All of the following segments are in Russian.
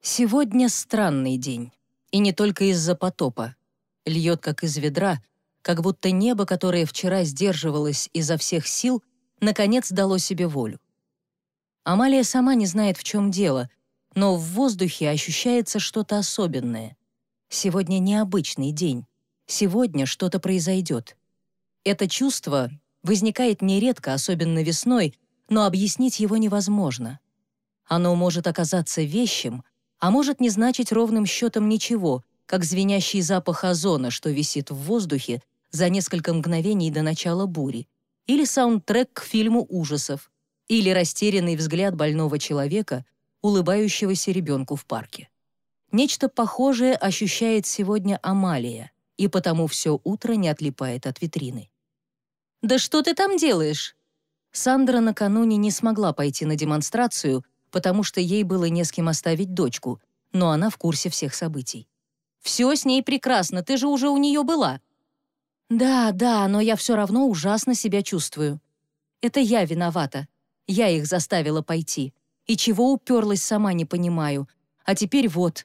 Сегодня странный день. И не только из-за потопа. Льет как из ведра, как будто небо, которое вчера сдерживалось изо всех сил, наконец дало себе волю. Амалия сама не знает, в чем дело, но в воздухе ощущается что-то особенное. Сегодня необычный день. Сегодня что-то произойдет. Это чувство возникает нередко, особенно весной, но объяснить его невозможно. Оно может оказаться вещим, а может не значить ровным счетом ничего, как звенящий запах озона, что висит в воздухе за несколько мгновений до начала бури, или саундтрек к фильму ужасов, или растерянный взгляд больного человека, улыбающегося ребенку в парке. Нечто похожее ощущает сегодня Амалия, и потому все утро не отлипает от витрины. «Да что ты там делаешь?» Сандра накануне не смогла пойти на демонстрацию, потому что ей было не с кем оставить дочку, но она в курсе всех событий. «Все с ней прекрасно, ты же уже у нее была». «Да, но я все равно ужасно себя чувствую. Это я виновата. Я их заставила пойти. И чего уперлась, сама не понимаю. А теперь вот».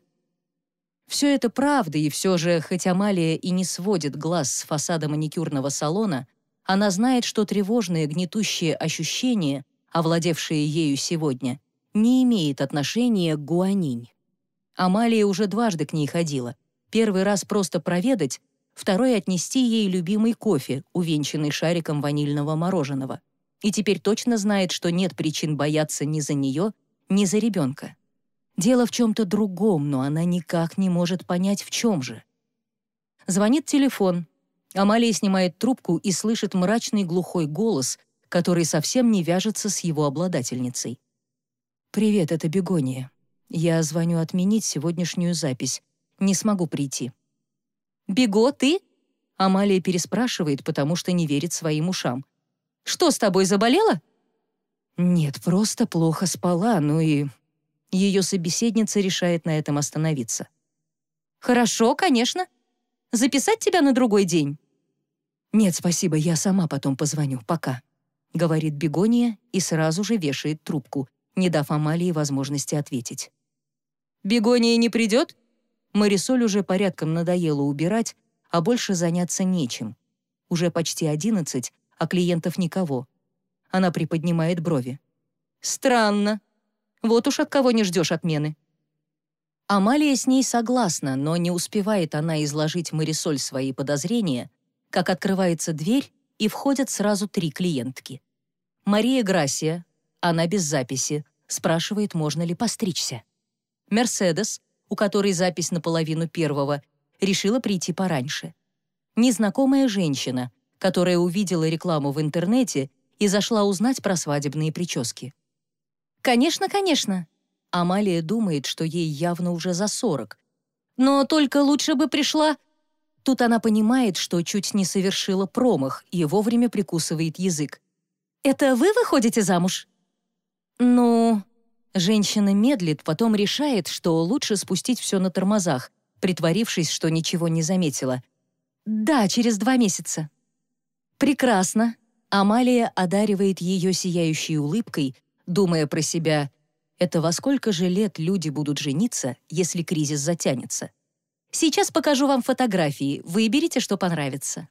Все это правда, и все же, хоть Амалия и не сводит глаз с фасада маникюрного салона, она знает, что тревожные гнетущие ощущения, овладевшие ею сегодня, не имеет отношения к Гуанинь. Амалия уже дважды к ней ходила. Первый раз просто проведать, второй — отнести ей любимый кофе, увенчанный шариком ванильного мороженого. И теперь точно знает, что нет причин бояться ни за нее, ни за ребенка. Дело в чем-то другом, но она никак не может понять, в чем же. Звонит телефон. Амалия снимает трубку и слышит мрачный глухой голос, который совсем не вяжется с его обладательницей. «Привет, это Бегония. Я звоню отменить сегодняшнюю запись. Не смогу прийти». «Бего, ты?» Амалия переспрашивает, потому что не верит своим ушам. «Что с тобой, заболела?» «Нет, просто плохо спала, ну и...» Ее собеседница решает на этом остановиться. «Хорошо, конечно. Записать тебя на другой день?» «Нет, спасибо, я сама потом позвоню. Пока», — говорит Бегония и сразу же вешает трубку, не дав Амалии возможности ответить. «Бегония не придет?» Марисоль уже порядком надоело убирать, а больше заняться нечем. Уже почти 11, а клиентов никого. Она приподнимает брови. «Странно. Вот уж от кого не ждешь отмены». Амалия с ней согласна, но не успевает она изложить Марисоль свои подозрения, как открывается дверь, и входят сразу 3 клиентки. Мария Грасия, она без записи, спрашивает, можно ли постричься. Мерседес, у которой запись наполовину первого, решила прийти пораньше. Незнакомая женщина, которая увидела рекламу в интернете и зашла узнать про свадебные прически. «Конечно, конечно». Амалия думает, что ей явно уже за 40. «Но только лучше бы пришла...» Тут она понимает, что чуть не совершила промах и вовремя прикусывает язык. «Это вы выходите замуж?» «Ну...» Женщина медлит, потом решает, что лучше спустить все на тормозах, притворившись, что ничего не заметила. «Да, через 2 месяца». «Прекрасно». Амалия одаривает ее сияющей улыбкой, думая про себя, это во сколько же лет люди будут жениться, если кризис затянется. «Сейчас покажу вам фотографии, выберите, что понравится».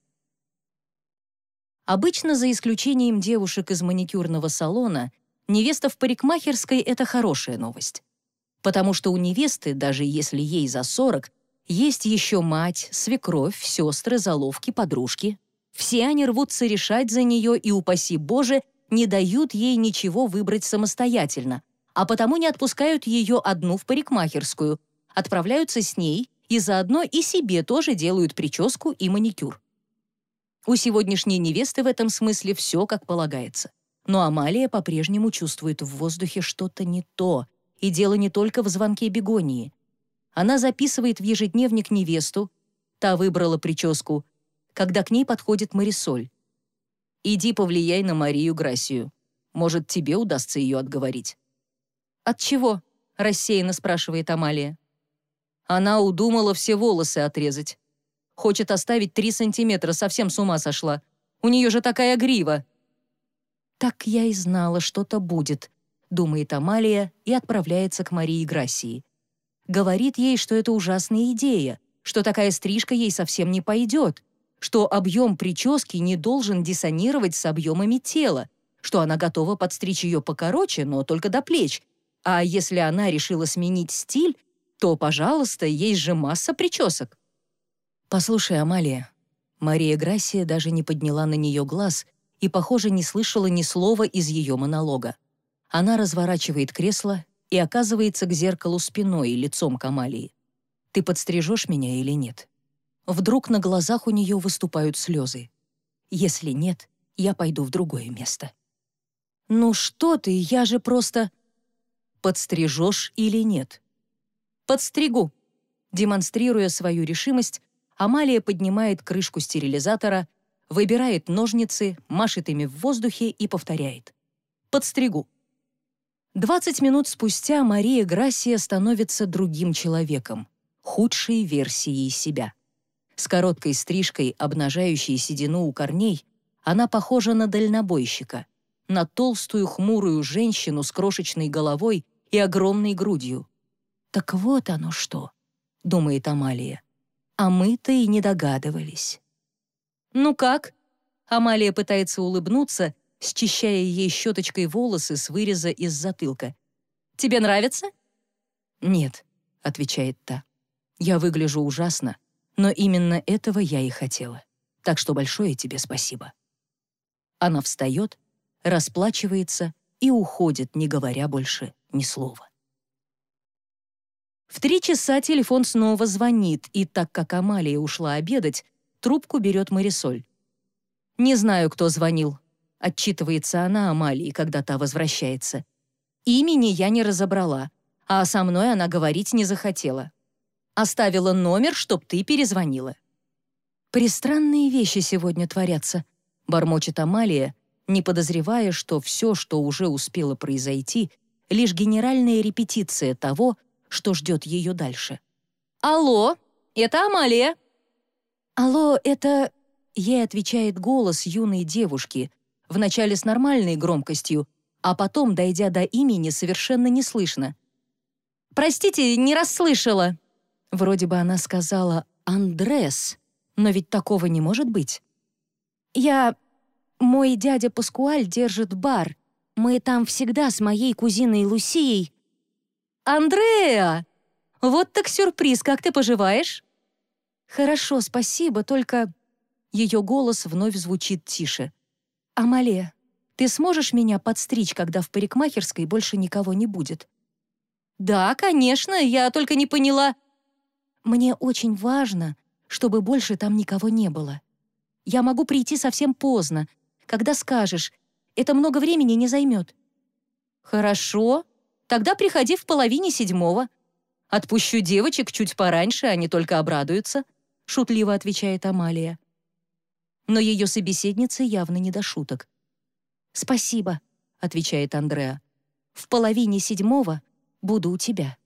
Обычно, за исключением девушек из маникюрного салона, невеста в парикмахерской — это хорошая новость. Потому что у невесты, даже если ей за 40, есть еще мать, свекровь, сестры, заловки, подружки. Все они рвутся решать за нее и, упаси Боже, не дают ей ничего выбрать самостоятельно, а потому не отпускают ее одну в парикмахерскую, отправляются с ней и заодно и себе тоже делают прическу и маникюр. У сегодняшней невесты в этом смысле все как полагается. Но Амалия по-прежнему чувствует в воздухе что-то не то, и дело не только в звонке Бегонии. Она записывает в ежедневник невесту, та выбрала прическу, когда к ней подходит Марисоль. «Иди повлияй на Марию Грасию. Может, тебе удастся ее отговорить». «От чего?» — рассеянно спрашивает Амалия. Она удумала все волосы отрезать. Хочет оставить 3 сантиметра, совсем с ума сошла. У нее же такая грива. «Так я и знала, что-то будет», — думает Амалия и отправляется к Марии Грасии. Говорит ей, что это ужасная идея, что такая стрижка ей совсем не пойдет, что объем прически не должен диссонировать с объемами тела, что она готова подстричь ее покороче, но только до плеч, а если она решила сменить стиль, то, пожалуйста, есть же масса причесок. «Послушай, Амалия». Мария Грасия даже не подняла на нее глаз и, похоже, не слышала ни слова из ее монолога. Она разворачивает кресло и оказывается к зеркалу спиной и лицом к Амалии. «Ты подстрижешь меня или нет?» Вдруг на глазах у нее выступают слезы. «Если нет, я пойду в другое место». «Ну что ты, я же просто...» «Подстрижешь или нет?» «Подстригу». Демонстрируя свою решимость, Амалия поднимает крышку стерилизатора, выбирает ножницы, машет ими в воздухе и повторяет. «Подстригу». 20 минут спустя Мария Грасия становится другим человеком, худшей версией себя. С короткой стрижкой, обнажающей седину у корней, она похожа на дальнобойщика, на толстую хмурую женщину с крошечной головой и огромной грудью. «Так вот оно что», — думает Амалия. «А мы-то и не догадывались». «Ну как?» Амалия пытается улыбнуться, счищая ей щеточкой волосы с выреза из затылка. «Тебе нравится?» «Нет», — отвечает та. «Я выгляжу ужасно, но именно этого я и хотела. Так что большое тебе спасибо». Она встает, расплачивается и уходит, не говоря больше ни слова. В 3 часа телефон снова звонит, и так как Амалия ушла обедать, трубку берет Марисоль. «Не знаю, кто звонил», — отчитывается она Амалии, когда та возвращается. «Имени я не разобрала, а со мной она говорить не захотела. Оставила номер, чтоб ты перезвонила». «Пристранные вещи сегодня творятся», — бормочет Амалия, не подозревая, что все, что уже успело произойти, лишь генеральная репетиция того, что ждет ее дальше. «Алло, это Амалия». «Алло, это...» — ей отвечает голос юной девушки, вначале с нормальной громкостью, а потом, дойдя до имени, совершенно не слышно. «Простите, не расслышала». Вроде бы она сказала «Андрес», но ведь такого не может быть. Мой дядя Паскуаль держит бар. Мы там всегда с моей кузиной Лусией». «Андреа! Вот так сюрприз, как ты поживаешь?» «Хорошо, спасибо, только...» Ее голос вновь звучит тише. «Амалия, ты сможешь меня подстричь, когда в парикмахерской больше никого не будет?» «Да, конечно, я только не поняла...» «Мне очень важно, чтобы больше там никого не было. Я могу прийти совсем поздно, когда скажешь, это много времени не займет». «Хорошо, тогда приходи в 6:30. Отпущу девочек чуть пораньше, они только обрадуются», — шутливо отвечает Амалия. Но ее собеседница явно не до шуток. «Спасибо», — отвечает Андреа. «В 6:30 буду у тебя».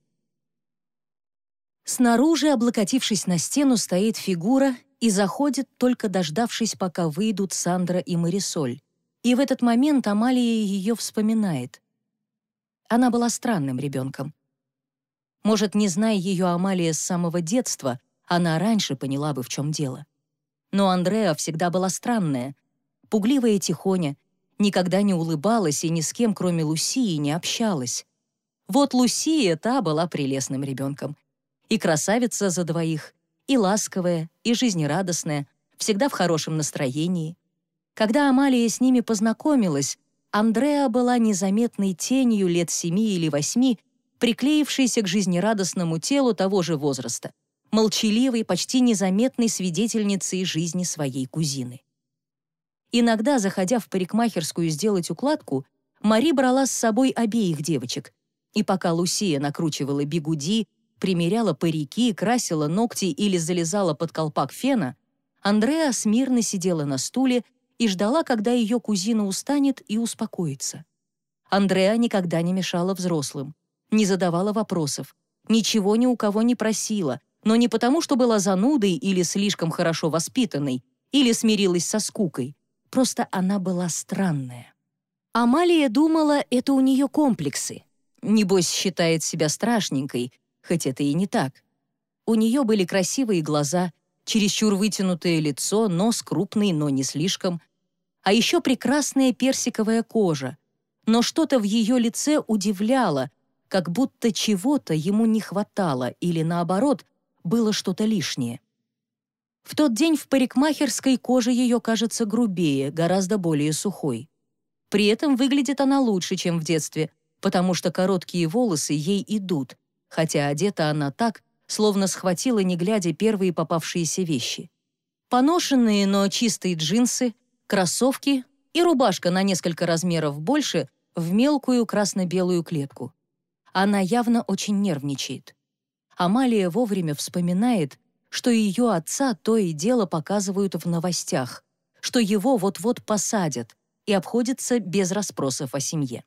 Снаружи, облокотившись на стену, стоит фигура и заходит, только дождавшись, пока выйдут Сандра и Марисоль. И в этот момент Амалия ее вспоминает. Она была странным ребенком. Может, не зная ее Амалия с самого детства, она раньше поняла бы, в чем дело. Но Андреа всегда была странная, пугливая тихоня, никогда не улыбалась и ни с кем, кроме Лусии, не общалась. Вот Лусия, та была прелестным ребенком. И красавица за двоих, и ласковая, и жизнерадостная, всегда в хорошем настроении. Когда Амалия с ними познакомилась, Андреа была незаметной тенью лет 7 или 8, приклеившейся к жизнерадостному телу того же возраста, молчаливой, почти незаметной свидетельницей жизни своей кузины. Иногда, заходя в парикмахерскую сделать укладку, Мари брала с собой обеих девочек, и пока Лусия накручивала бигуди, примеряла парики, красила ногти или залезала под колпак фена, Андреа смирно сидела на стуле и ждала, когда ее кузина устанет и успокоится. Андреа никогда не мешала взрослым, не задавала вопросов, ничего ни у кого не просила, но не потому, что была занудой или слишком хорошо воспитанной, или смирилась со скукой. Просто она была странная. Амалия думала, это у нее комплексы. Небось, считает себя страшненькой, хоть это и не так. У нее были красивые глаза, чересчур вытянутое лицо, нос крупный, но не слишком, а еще прекрасная персиковая кожа. Но что-то в ее лице удивляло, как будто чего-то ему не хватало или, наоборот, было что-то лишнее. В тот день в парикмахерской кожа ее кажется грубее, гораздо более сухой. При этом выглядит она лучше, чем в детстве, потому что короткие волосы ей идут, хотя одета она так, словно схватила, не глядя, первые попавшиеся вещи. Поношенные, но чистые джинсы, кроссовки и рубашка на несколько размеров больше в мелкую красно-белую клетку. Она явно очень нервничает. Амалия вовремя вспоминает, что ее отца то и дело показывают в новостях, что его вот-вот посадят, и обходится без расспросов о семье.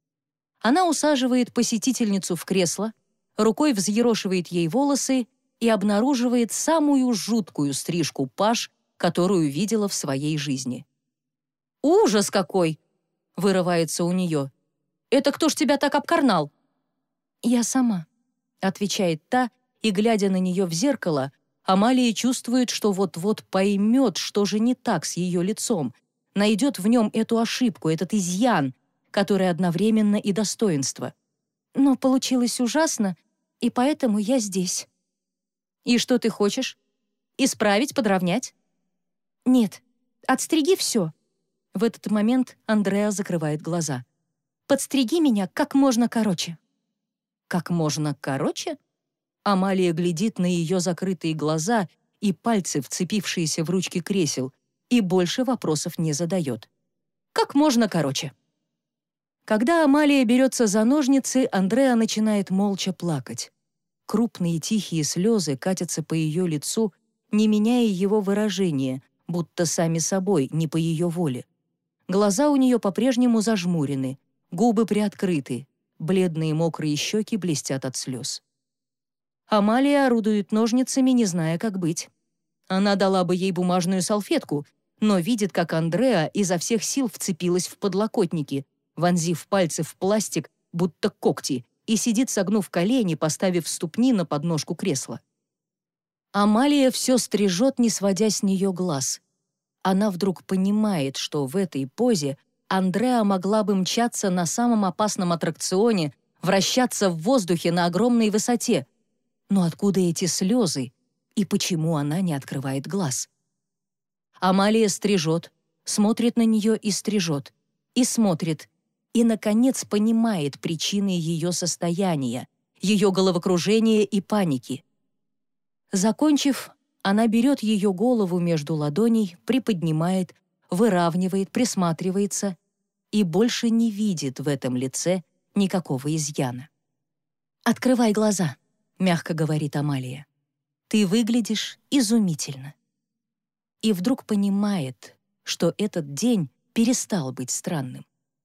Она усаживает посетительницу в кресло, рукой взъерошивает ей волосы и обнаруживает самую жуткую стрижку паж, которую видела в своей жизни. «Ужас какой!» — вырывается у нее. «Это кто ж тебя так обкарнал?» «Я сама», — отвечает та, и, глядя на нее в зеркало, Амалия чувствует, что вот-вот поймет, что же не так с ее лицом, найдет в нем эту ошибку, этот изъян, который одновременно и достоинство. «Но получилось ужасно, и поэтому я здесь». «И что ты хочешь? Исправить, подровнять?» «Нет, отстриги все». В этот момент Андреа закрывает глаза. «Подстриги меня как можно короче». «Как можно короче?» Амалия глядит на ее закрытые глаза и пальцы, вцепившиеся в ручки кресел, и больше вопросов не задает. «Как можно короче». Когда Амалия берется за ножницы, Андреа начинает молча плакать. Крупные тихие слезы катятся по ее лицу, не меняя его выражения, будто сами собой, не по ее воле. Глаза у нее по-прежнему зажмурены, губы приоткрыты, бледные мокрые щеки блестят от слез. Амалия орудует ножницами, не зная, как быть. Она дала бы ей бумажную салфетку, но видит, как Андреа изо всех сил вцепилась в подлокотники, вонзив пальцы в пластик, будто когти, и сидит, согнув колени, поставив ступни на подножку кресла. Амалия все стрижет, не сводя с нее глаз. Она вдруг понимает, что в этой позе Андреа могла бы мчаться на самом опасном аттракционе, вращаться в воздухе на огромной высоте. Но откуда эти слезы? И почему она не открывает глаз? Амалия стрижет, смотрит на нее и стрижет, и смотрит, и, наконец, понимает причины ее состояния, ее головокружения и паники. Закончив, она берет ее голову между ладоней, приподнимает, выравнивает, присматривается и больше не видит в этом лице никакого изъяна. «Открывай глаза», — мягко говорит Амалия. «Ты выглядишь изумительно». И вдруг понимает, что этот день перестал быть странным.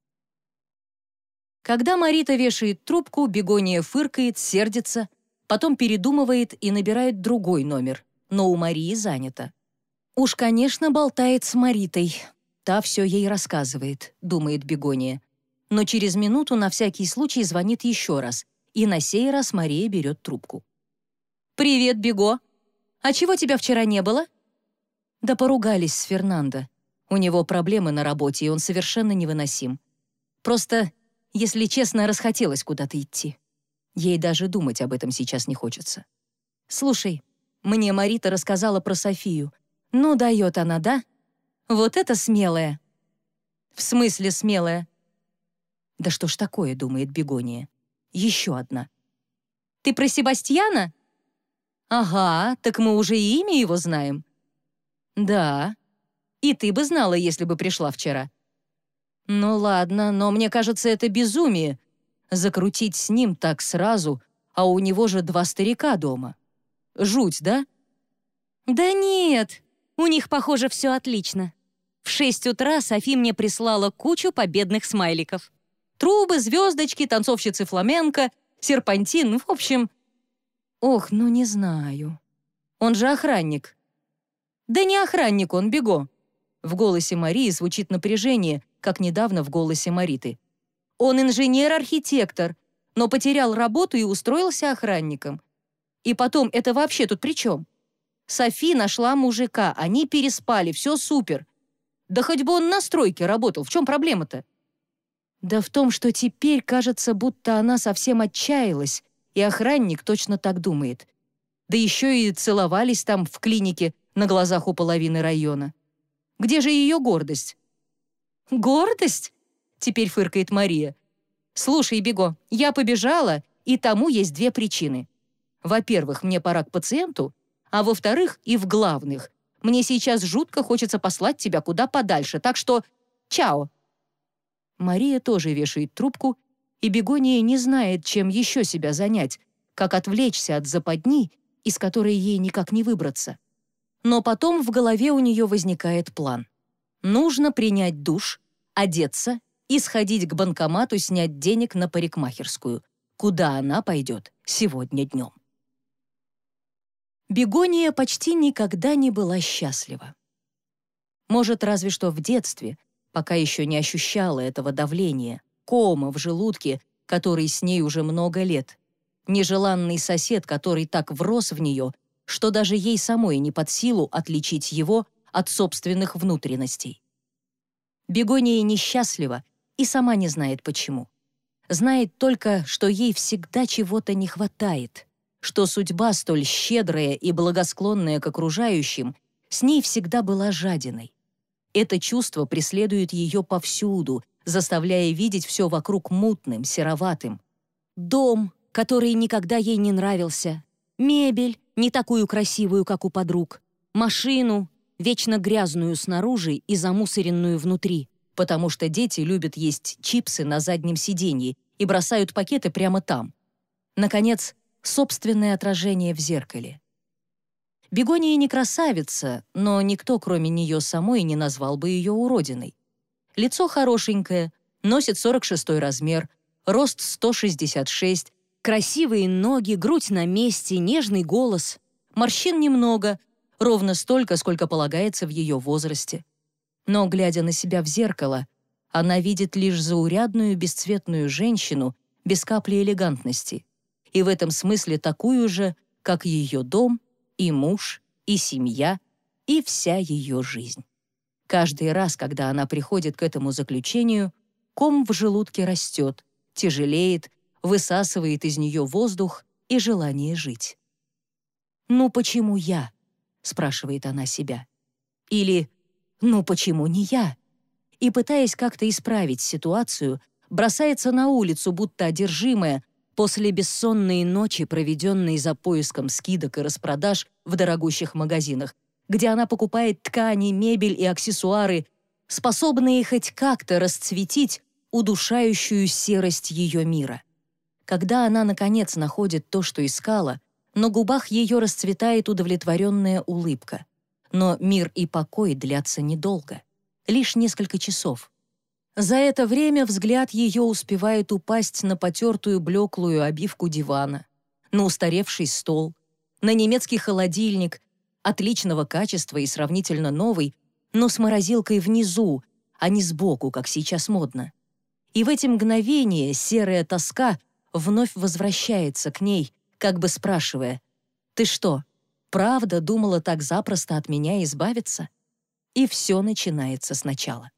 Когда Марита вешает трубку, Бегония фыркает, сердится, потом передумывает и набирает другой номер, но у Марии занято. «Уж, конечно, болтает с Маритой. Та все ей рассказывает», — думает Бегония. Но через минуту на всякий случай звонит еще раз, и на сей раз Мария берет трубку. «Привет, Бего. А чего тебя вчера не было?» Да поругались с Фернандо. У него проблемы на работе, и он совершенно невыносим. Просто, если честно, расхотелось куда-то идти. Ей даже думать об этом сейчас не хочется. «Слушай, мне Марита рассказала про Софию. Ну, дает она, да? Вот это смелая!» «В смысле смелая?» «Да что ж такое?» — думает Бегония. «Еще одна». «Ты про Себастьяна?» «Ага, так мы уже и имя его знаем». «Да. И ты бы знала, если бы пришла вчера». «Ну ладно, но мне кажется, это безумие. Закрутить с ним так сразу, а у него же 2 старика дома. Жуть, да?» «Да нет, у них, похоже, все отлично. В 6 утра Софи мне прислала кучу победных смайликов. Трубы, звездочки, танцовщицы фламенко, серпантин, в общем...» «Ох, ну не знаю. Он же охранник». «Да не охранник он, Бего». В голосе Марии звучит напряжение, как недавно в голосе Мариты. «Он инженер-архитектор. но потерял работу и устроился охранником. И потом, это вообще тут при чем? Софи нашла мужика, они переспали, все супер. Да хоть бы он на стройке работал, в чем проблема-то? Да в том, что теперь кажется, будто она совсем отчаялась, и охранник точно так думает. Да еще и целовались там в клинике на глазах у половины района. Где же ее гордость? «Гордость?» — теперь фыркает Мария. «Слушай, Бего, я побежала, и тому есть две причины. Во-первых, мне пора к пациенту, а во-вторых, и в главных, мне сейчас жутко хочется послать тебя куда подальше, так что чао!» Мария тоже вешает трубку, и Бегония не знает, чем еще себя занять, как отвлечься от западни, из которой ей никак не выбраться. Но потом в голове у нее возникает план. Нужно принять душ, одеться и сходить к банкомату снять денег на парикмахерскую, куда она пойдет сегодня днем. Бегония почти никогда не была счастлива. Может, разве что в детстве, пока еще не ощущала этого давления, кома в желудке, который с ней уже много лет, нежеланный сосед, который так врос в нее, что даже ей самой не под силу отличить его от собственных внутренностей. Бегония несчастлива и сама не знает почему. Знает только, что ей всегда чего-то не хватает, что судьба столь щедрая и благосклонная к окружающим с ней всегда была жадиной. Это чувство преследует ее повсюду, заставляя видеть все вокруг мутным, сероватым. Дом, который никогда ей не нравился, мебель, не такую красивую, как у подруг, машину, вечно грязную снаружи и замусоренную внутри, потому что дети любят есть чипсы на заднем сиденье и бросают пакеты прямо там. Наконец, собственное отражение в зеркале. Бегония не красавица, но никто, кроме нее самой, не назвал бы ее уродиной. Лицо хорошенькое, носит 46-й размер, рост 166, красивые ноги, грудь на месте, нежный голос. Морщин немного, ровно столько, сколько полагается в ее возрасте. Но, глядя на себя в зеркало, она видит лишь заурядную бесцветную женщину без капли элегантности. И в этом смысле такую же, как ее дом, и муж, и семья, и вся ее жизнь. Каждый раз, когда она приходит к этому заключению, ком в желудке растет, тяжелеет, высасывает из нее воздух и желание жить. «Ну почему я?» — спрашивает она себя. Или «Ну почему не я?» И, пытаясь как-то исправить ситуацию, бросается на улицу, будто одержимая, после бессонной ночи, проведенной за поиском скидок и распродаж в дорогущих магазинах, где она покупает ткани, мебель и аксессуары, способные хоть как-то расцветить удушающую серость ее мира. Когда она, наконец, находит то, что искала, на губах ее расцветает удовлетворенная улыбка. Но мир и покой длятся недолго, лишь несколько часов. За это время взгляд ее успевает упасть на потертую блеклую обивку дивана, на устаревший стол, на немецкий холодильник, отличного качества и сравнительно новый, но с морозилкой внизу, а не сбоку, как сейчас модно. И в эти мгновения серая тоска вновь возвращается к ней, как бы спрашивая: «Ты что, правда думала так запросто от меня избавиться?» И все начинается сначала.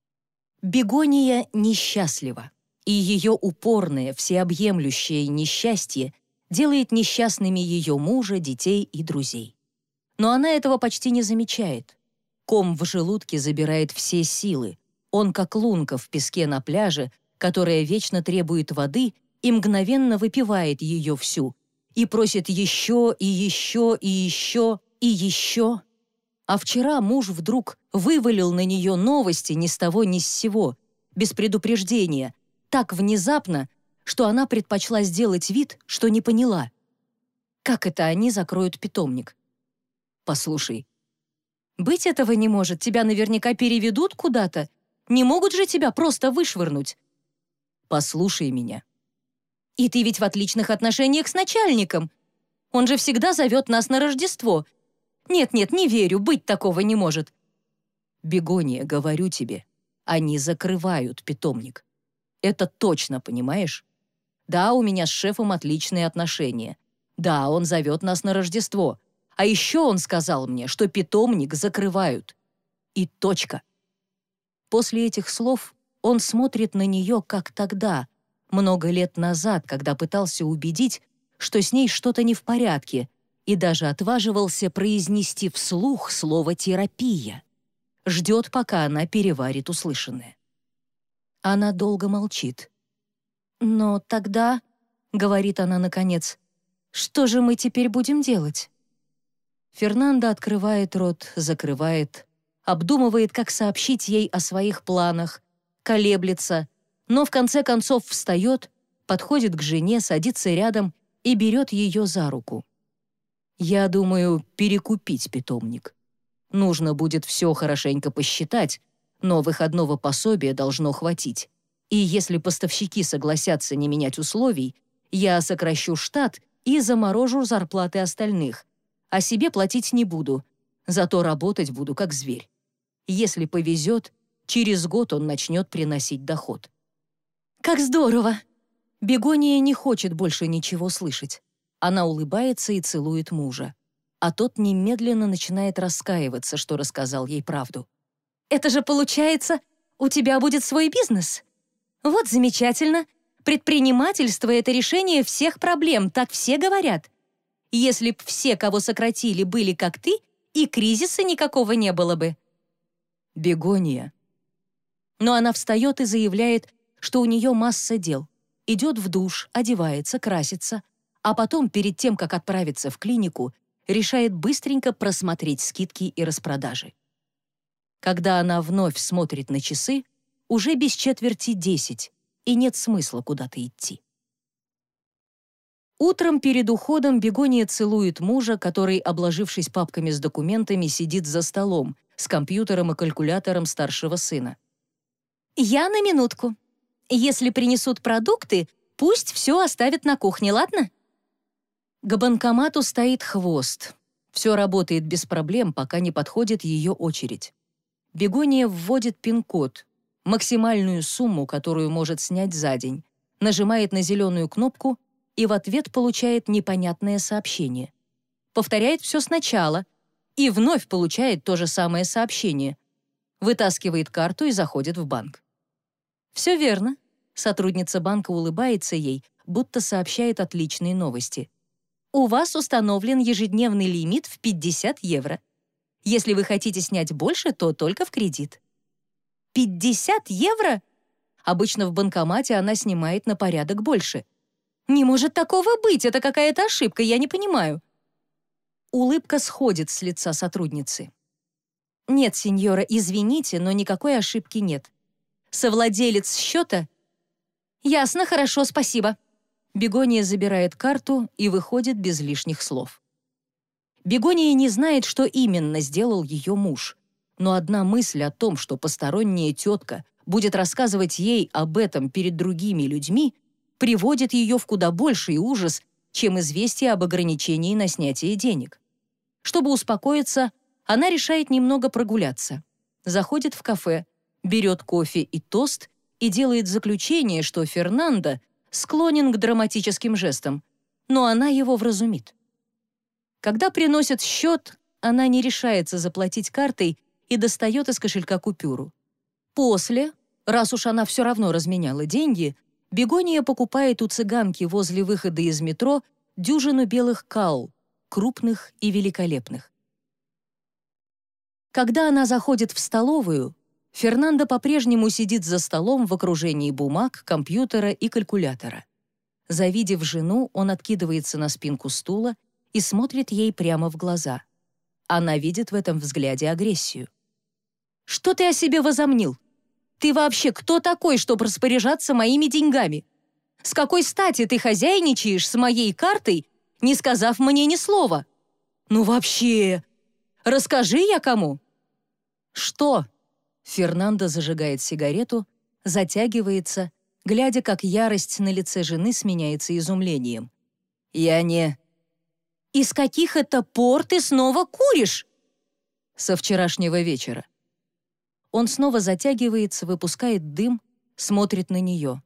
Бегония несчастлива, и ее упорное, всеобъемлющее несчастье делает несчастными ее мужа, детей и друзей. Но она этого почти не замечает. Ком в желудке забирает все силы. Он как лунка в песке на пляже, которая вечно требует воды и мгновенно выпивает ее всю, и просит еще, и еще, и еще, и еще. А вчера муж вдруг вывалил на нее новости ни с того ни с сего, без предупреждения, так внезапно, что она предпочла сделать вид, что не поняла. Как это они закроют питомник? «Послушай, быть этого не может, тебя наверняка переведут куда-то. Не могут же тебя просто вышвырнуть». «Послушай меня». «И ты ведь в отличных отношениях с начальником. Он же всегда зовет нас на Рождество. Нет-нет, не верю, быть такого не может». «Бегония, говорю тебе, они закрывают питомник. Это точно, понимаешь? Да, у меня с шефом отличные отношения. Да, он зовет нас на Рождество. А еще он сказал мне, что питомник закрывают. И точка. После этих слов он смотрит на нее, как тогда, много лет назад, когда пытался убедить, что с ней что-то не в порядке, и даже отваживался произнести вслух слово «терапия». Ждет, пока она переварит услышанное. Она долго молчит. «Но тогда, — говорит она наконец, — что же мы теперь будем делать?» Фернандо открывает рот, закрывает, обдумывает, как сообщить ей о своих планах, колеблется, но в конце концов встает, подходит к жене, садится рядом и берет ее за руку. «Я думаю, перекупить питомник. Нужно будет все хорошенько посчитать, но выходного пособия должно хватить. И если поставщики согласятся не менять условий, я сокращу штат и заморожу зарплаты остальных, а себе платить не буду, зато работать буду как зверь. Если повезет, через год он начнет приносить доход». «Как здорово!» Бегония не хочет больше ничего слышать. Она улыбается и целует мужа. А тот немедленно начинает раскаиваться, что рассказал ей правду. «Это же получается, у тебя будет свой бизнес? Вот замечательно. Предпринимательство — это решение всех проблем, так все говорят. Если б все, кого сократили, были как ты, и кризиса никакого не было бы». «Бегония». Но она встает и заявляет, что у нее масса дел. Идет в душ, одевается, красится, а потом, перед тем, как отправиться в клинику, решает быстренько просмотреть скидки и распродажи. Когда она вновь смотрит на часы, уже без 9:45, и нет смысла куда-то идти. Утром перед уходом Бегония целует мужа, который, обложившись папками с документами, сидит за столом с компьютером и калькулятором старшего сына. «Я на минутку. Если принесут продукты, пусть все оставят на кухне, ладно?» К банкомату стоит хвост. Все работает без проблем, пока не подходит ее очередь. Бегония вводит пин-код, максимальную сумму, которую может снять за день, нажимает на зеленую кнопку и в ответ получает непонятное сообщение. Повторяет все сначала и вновь получает то же самое сообщение. Вытаскивает карту и заходит в банк. «Все верно». Сотрудница банка улыбается ей, будто сообщает отличные новости. «У вас установлен ежедневный лимит в 50 евро. Если вы хотите снять больше, то только в кредит». 50 евро? Обычно в банкомате она снимает на порядок больше. Не может такого быть, это какая-то ошибка, я не понимаю. Улыбка сходит с лица сотрудницы. «Нет, сеньора, извините, но никакой ошибки нет. Совладелец счета...» «Ясно, хорошо, спасибо». Бегония забирает карту и выходит без лишних слов. Бегония не знает, что именно сделал ее муж, но одна мысль о том, что посторонняя тетка будет рассказывать ей об этом перед другими людьми, приводит ее в куда больший ужас, чем известие об ограничении на снятие денег. Чтобы успокоиться, она решает немного прогуляться. Заходит в кафе, берет кофе и тост и делает заключение, что Фернандо склонен к драматическим жестам, но она его вразумит. Когда приносят счет, она не решается заплатить картой и достает из кошелька купюру. После, раз уж она все равно разменяла деньги, Бегония покупает у цыганки возле выхода из метро дюжину белых кал, крупных и великолепных. Когда она заходит в столовую, Фернандо по-прежнему сидит за столом в окружении бумаг, компьютера и калькулятора. Завидев жену, он откидывается на спинку стула и смотрит ей прямо в глаза. Она видит в этом взгляде агрессию. «Что ты о себе возомнил? Ты вообще кто такой, чтобы распоряжаться моими деньгами? С какой стати ты хозяйничаешь с моей картой, не сказав мне ни слова? Ну вообще, расскажи я кому». «Что?» Фернандо зажигает сигарету, затягивается, глядя, как ярость на лице жены сменяется изумлением. «Я не...» «И с каких это пор ты снова куришь?» «Со вчерашнего вечера». Он снова затягивается, выпускает дым, смотрит на нее.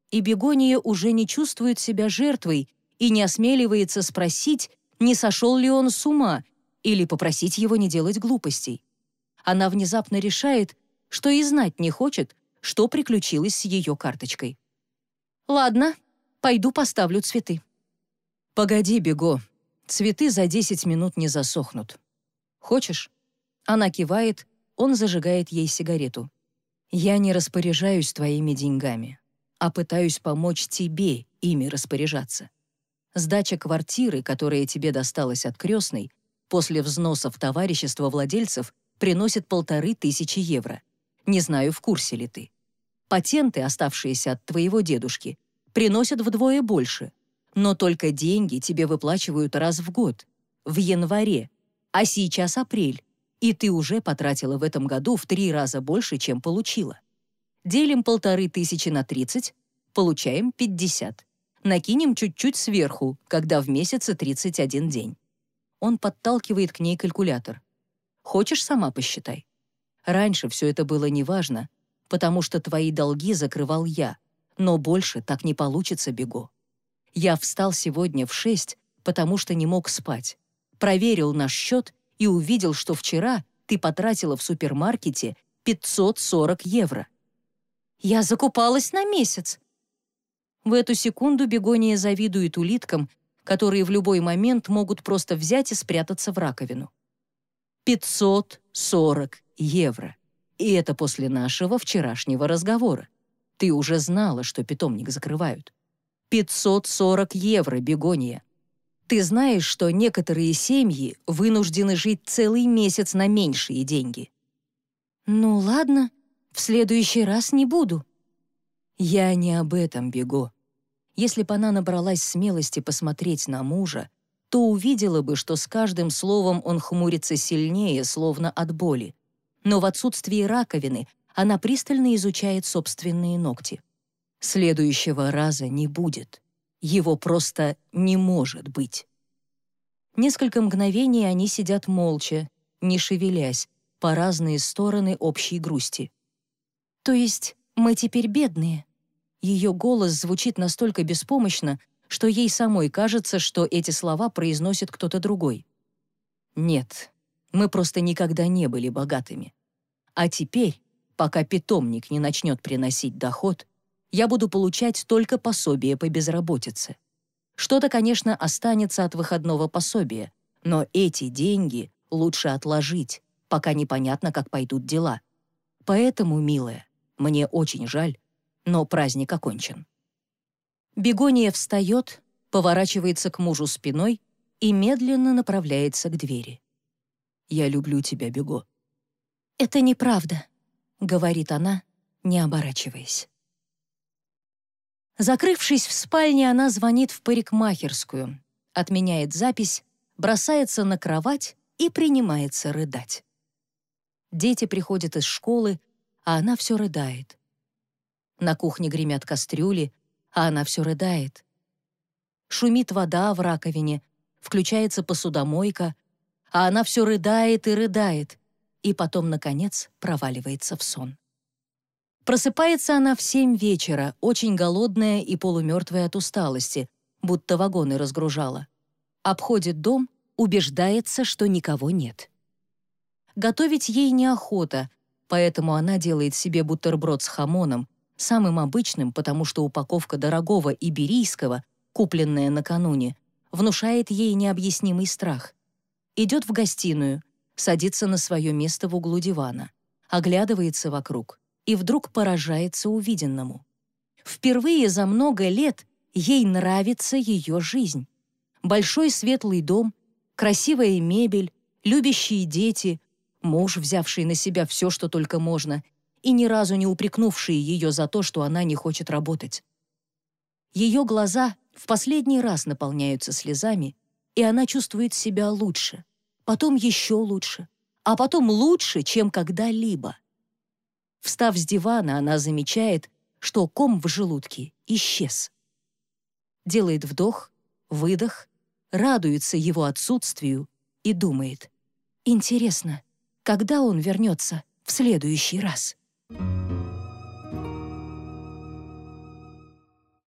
И Бегония уже не чувствует себя жертвой и не осмеливается спросить, не сошел ли он с ума, или попросить его не делать глупостей. Она внезапно решает, что и знать не хочет, что приключилось с ее карточкой. «Ладно, пойду поставлю цветы». «Погоди, Бего, цветы за 10 минут не засохнут. Хочешь?» Она кивает, он зажигает ей сигарету. «Я не распоряжаюсь твоими деньгами, а пытаюсь помочь тебе ими распоряжаться. Сдача квартиры, которая тебе досталась от крестной, после взносов товарищества владельцев приносит 1500 евро. Не знаю, в курсе ли ты. Патенты, оставшиеся от твоего дедушки, приносят вдвое больше, но только деньги тебе выплачивают раз в год, в январе, а сейчас апрель, и ты уже потратила в этом году в 3 раза больше, чем получила. Делим 1500 на 30, получаем 50. Накинем чуть-чуть сверху, когда в месяце 31 день. Он подталкивает к ней калькулятор. Хочешь, сама посчитай. Раньше все это было неважно, потому что твои долги закрывал я, но больше так не получится, Бего. Я встал сегодня в 6, потому что не мог спать. Проверил наш счет и увидел, что вчера ты потратила в супермаркете 540 евро. Я закупалась на месяц. В эту секунду Бегония завидует улиткам, которые в любой момент могут просто взять и спрятаться в раковину. 540 евро. И это после нашего вчерашнего разговора. Ты уже знала, что питомник закрывают. 540 евро, Бегония. Ты знаешь, что некоторые семьи вынуждены жить целый месяц на меньшие деньги. Ну ладно, в следующий раз не буду. Я не об этом, Бего. Если бы она набралась смелости посмотреть на мужа, то увидела бы, что с каждым словом он хмурится сильнее, словно от боли. Но в отсутствии раковины она пристально изучает собственные ногти. Следующего раза не будет. Его просто не может быть. Несколько мгновений они сидят молча, не шевелясь, по разные стороны общей грусти. «То есть мы теперь бедные?» Ее голос звучит настолько беспомощно, что ей самой кажется, что эти слова произносит кто-то другой. «Нет, мы просто никогда не были богатыми. А теперь, пока питомник не начнет приносить доход, я буду получать только пособие по безработице. Что-то, конечно, останется от выходного пособия, но эти деньги лучше отложить, пока непонятно, как пойдут дела. Поэтому, милая, мне очень жаль, но праздник окончен». Бегония встает, поворачивается к мужу спиной и медленно направляется к двери. «Я люблю тебя, Бего». «Это неправда», — говорит она, не оборачиваясь. Закрывшись в спальне, она звонит в парикмахерскую, отменяет запись, бросается на кровать и принимается рыдать. Дети приходят из школы, а она все рыдает. На кухне гремят кастрюли, а она все рыдает. Шумит вода в раковине, включается посудомойка, а она все рыдает и рыдает, и потом, наконец, проваливается в сон. Просыпается она в 7 вечера, очень голодная и полумертвая от усталости, будто вагоны разгружала. Обходит дом, убеждается, что никого нет. Готовить ей неохота, поэтому она делает себе бутерброд с хамоном, самым обычным, потому что упаковка дорогого иберийского, купленная накануне, внушает ей необъяснимый страх. Идет в гостиную, садится на свое место в углу дивана, оглядывается вокруг и вдруг поражается увиденному. Впервые за много лет ей нравится ее жизнь. Большой светлый дом, красивая мебель, любящие дети, муж, взявший на себя все, что только можно, и ни разу не упрекнувший ее за то, что она не хочет работать. Ее глаза в последний раз наполняются слезами, и она чувствует себя лучше, потом еще лучше, а потом лучше, чем когда-либо. Встав с дивана, она замечает, что ком в желудке исчез. Делает вдох, выдох, радуется его отсутствию и думает: «Интересно, когда он вернется в следующий раз?»